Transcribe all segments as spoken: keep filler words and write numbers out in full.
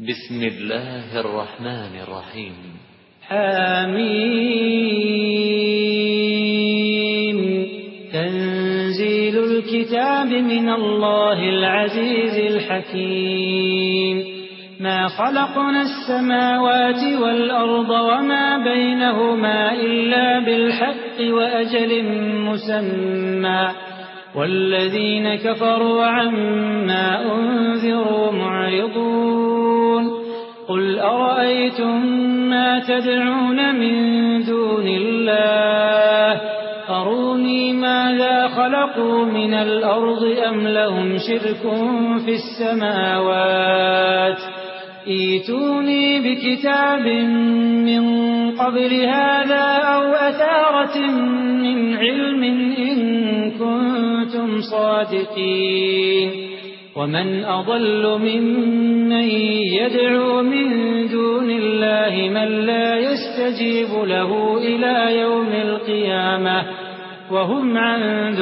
بسم الله الرحمن الرحيم. حميم. تنزيل الكتاب من الله العزيز الحكيم. ما خلقنا السماوات والأرض وما بينهما إلا بالحق وأجل مسمى، والذين كفروا عما أنذروا معرضون. قل أرأيتم ما تدعون من دون الله أروني ماذا خلقوا من الأرض أم لهم شرك في السماوات ائتوني بكتاب من قبل هذا أو أثارة من علم إن كنتم صادقين. ومن أضل ممن يدعو من دون الله من لا يستجيب له إلى يوم القيامة وهم عن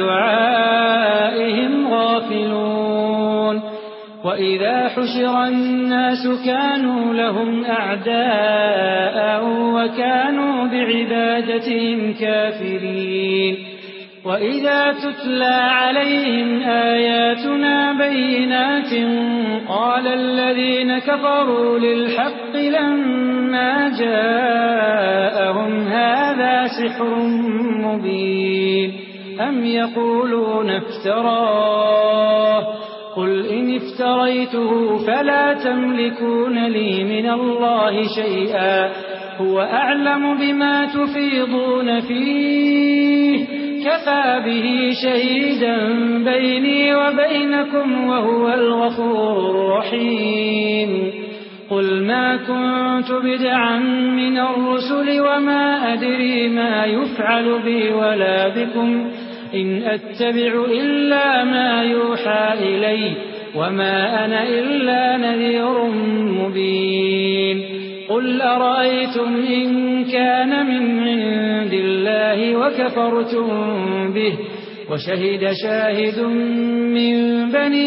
دعائهم غافلون. وإذا حشر الناس كانوا لهم أعداء وكانوا بعبادتهم كافرين. وإذا تتلى عليهم آياتنا بينات قال الذين كفروا للحق لما جاءهم هذا سحر مبين أم يقولون افتراه قل إن افتريته فلا تملكون لي من الله شيئا هو أعلم بما تفيضون فيه كفى به شهيدا بيني وبينكم وهو الغفور الرحيم. قل ما كنت بدعا من الرسل وما أدري ما يفعل بي ولا بكم إن أتبع إلا ما يوحى إلي وما أنا إلا نذير مبين. قل أرأيتم إن كان من عند الله وكفرتم به وشهد شاهد من بني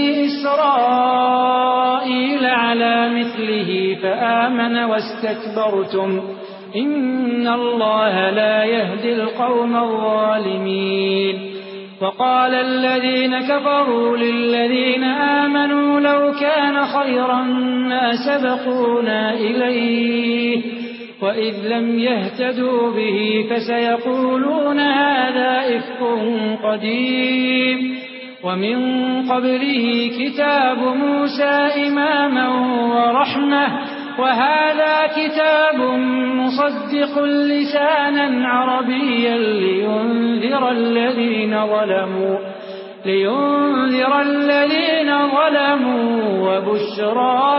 إسرائيل على مثله فآمن واستكبرتم إن الله لا يهدي القوم الظالمين. وقال الذين كفروا للذين آمنوا لو كان خيرا ما سبقونا إليه وإذ لم يهتدوا به فسيقولون هذا إفك قديم. ومن قبله كتاب موسى إماما ورحمة وهذا كتاب مصدق لسانا عربيا لينذر الذين ظلموا لينذر الذين ظلموا وبشرى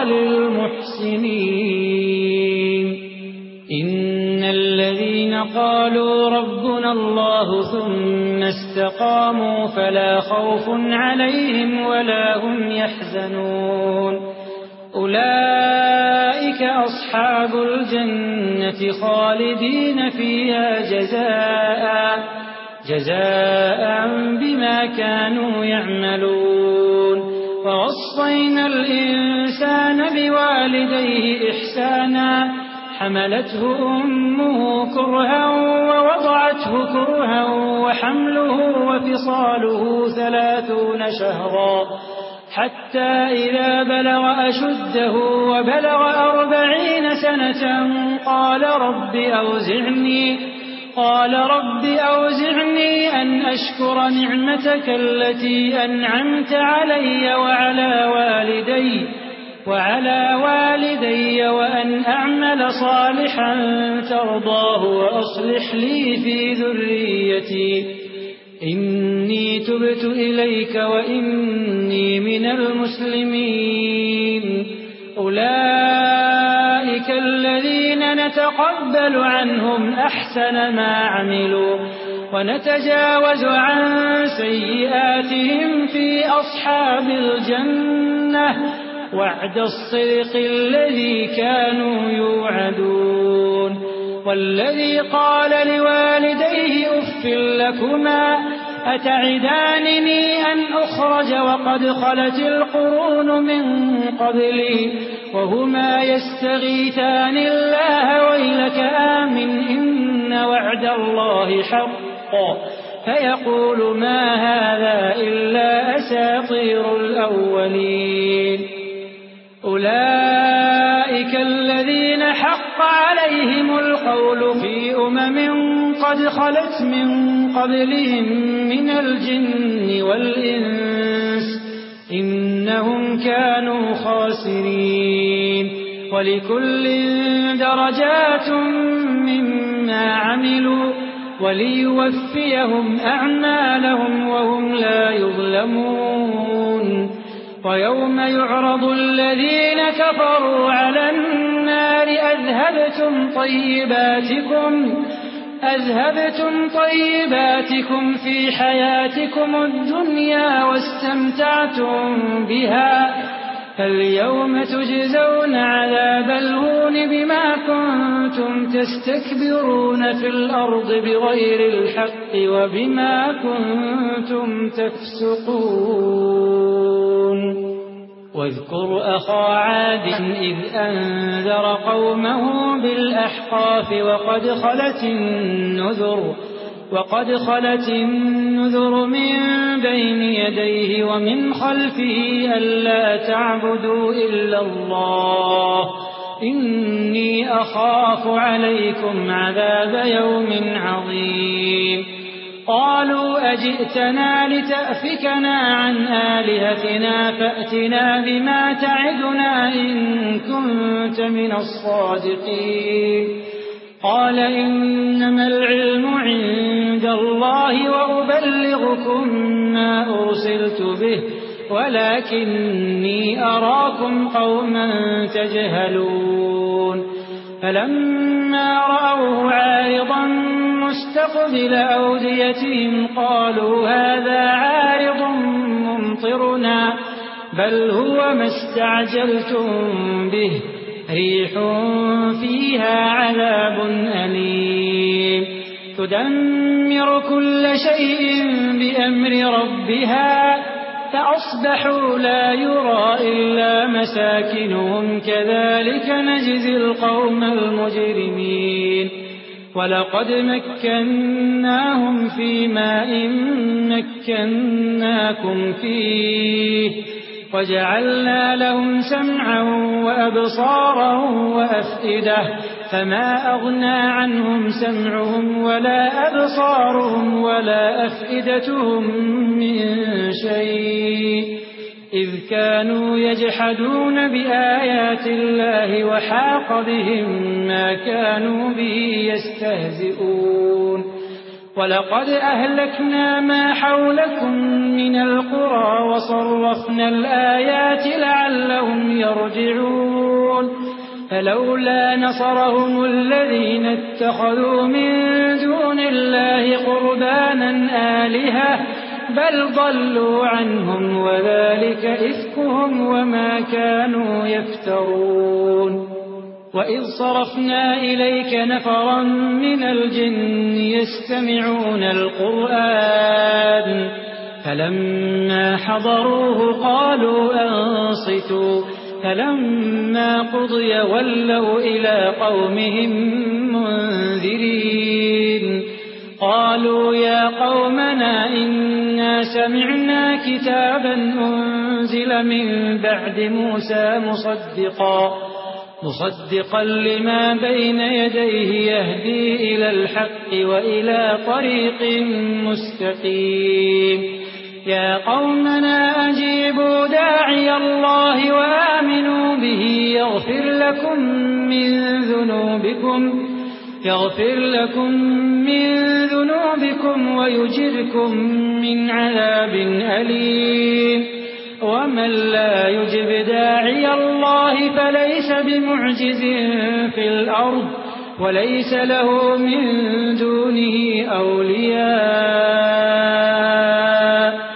للمحسنين. إن الذين قالوا ربنا الله ثم استقاموا فلا خوف عليهم ولا هم يحزنون أولئك أصحاب الجنة خالدين فيها جزاء جزاء بما كانوا يعملون. ووصينا الإنسان بوالديه إحسانا حملته أمه كرها ووضعته كرها وحمله وفصاله ثلاثون شهرا حتى إذا بلغ أشده وبلغ أربعين سنة قال رب أوزعني قال رب أوزعني أن أشكر نعمتك التي أنعمت علي وعلى والدي وعلى والدي وأن أعمل صالحا ترضاه وأصلح لي في ذريتي إني تبت إليك وإني من المسلمين. أولئك الذين نتقبل عنهم أحسن ما عملوا ونتجاوز عن سيئاتهم في أصحاب الجنة وعد الصدق الذي كانوا يوعدون. والذي قال لوالديه أف لكما أتعدانني أن أخرج وقد خلت القرون من قبلي وهما يستغيثان الله ويلك آمن إن وعد الله حق فيقول ما هذا إلا أساطير الأولين أولئك الذين حق عليهم القول في أمم قد خلت من قبلهم من الجن والإنس إنهم كانوا خاسرين ولكل درجات مما عملوا وليوفيهم أعمالهم وهم لا يظلمون ويوم يعرض الذين كفروا على النار أذهبتم طيباتكم أذهبتم طيباتكم في حياتكم الدنيا واستمتعتم بها فاليوم تجزون عذاب الهون بما كنتم تستكبرون في الأرض بغير الحق وبما كنتم تفسقون واذكر أخا عاد إذ أنذر قومه بالأحقاف وقد خلت النذر وقد خلت النذر من بين يديه ومن خلفه ألا تعبدوا إلا الله إني أخاف عليكم عذاب يوم عظيم قالوا أجئتنا لتأفكنا عن آلهتنا فأتنا بما تعدنا إن كنت من الصادقين قال إنما العلم عند الله وأبلغكم ما أرسلت به ولكني أراكم قوما تجهلون فلما رأوه عارضا مستقبل أوديتهم قالوا هذا عارض ممطرنا بل هو ما استعجلتم به ريح فيها عذاب أليم تدمر كل شيء بأمر ربها فأصبحوا لا يرى إلا مساكنهم كذلك نجزي القوم المجرمين ولقد مكناهم في ماء مكناكم فيه وجعلنا لهم سمعا وأبصارا وأفئدة فما أغنى عنهم سمعهم ولا أبصارهم ولا أفئدتهم من شيء إذ كانوا يجحدون بآيات الله وحاق بهم ما كانوا به يستهزئون ولقد أهلكنا ما حولكم من القرى وصرفنا الآيات لعلهم يرجعون فلولا نصرهم الذين اتخذوا من دون الله قربانا آلهة بل ضلوا عنهم وذلك إفكهم وما كانوا يفترون وإذ صرفنا إليك نفرا من الجن يستمعون القرآن فلما حضروه قالوا أنصتوا فلما قضي ولوا إلى قومهم منذرين قالوا يا قومنا إنا سمعنا كتابا أنزل من بعد موسى مصدقا مصدقا لما بين يديه يهدي إلى الحق وإلى طريق مستقيم يا قومنا أجيبوا داعي الله وآمنوا به يغفر لكم من ذنوبكم يغفر لكم من ذنوبكم ويجركم من عذاب أليم ومن لا يجب داعي الله فليس بمعجز في الأرض وليس له من دونه أولياء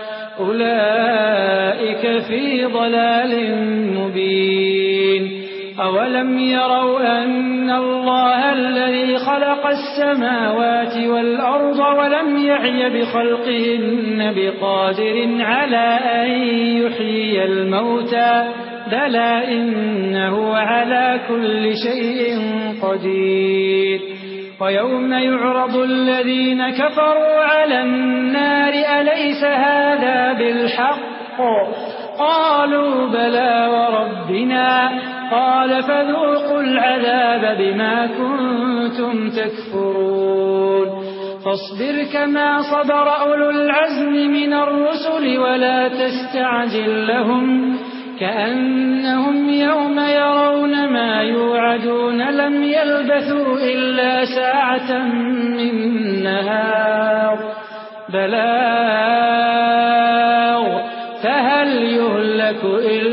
أولئك في ضلال مبين أولم يروا أن الله الذي خلق السماوات والأرض ولم يعي بخلقهن بقادر على أن يحيي الموتى بلى إنه على كل شيء قدير ويوم يعرض الذين كفروا على النار أليس هذا بالحق قالوا بلى وربنا قال فذوقوا العذاب بما كنتم تكفرون فاصبر كما صبر أولو العزم من الرسل ولا تستعجل لهم كأنهم يوم يرون ما يوعدون لم يلبثوا إلا ساعة من نهار بلاغ فهل يهلك إلا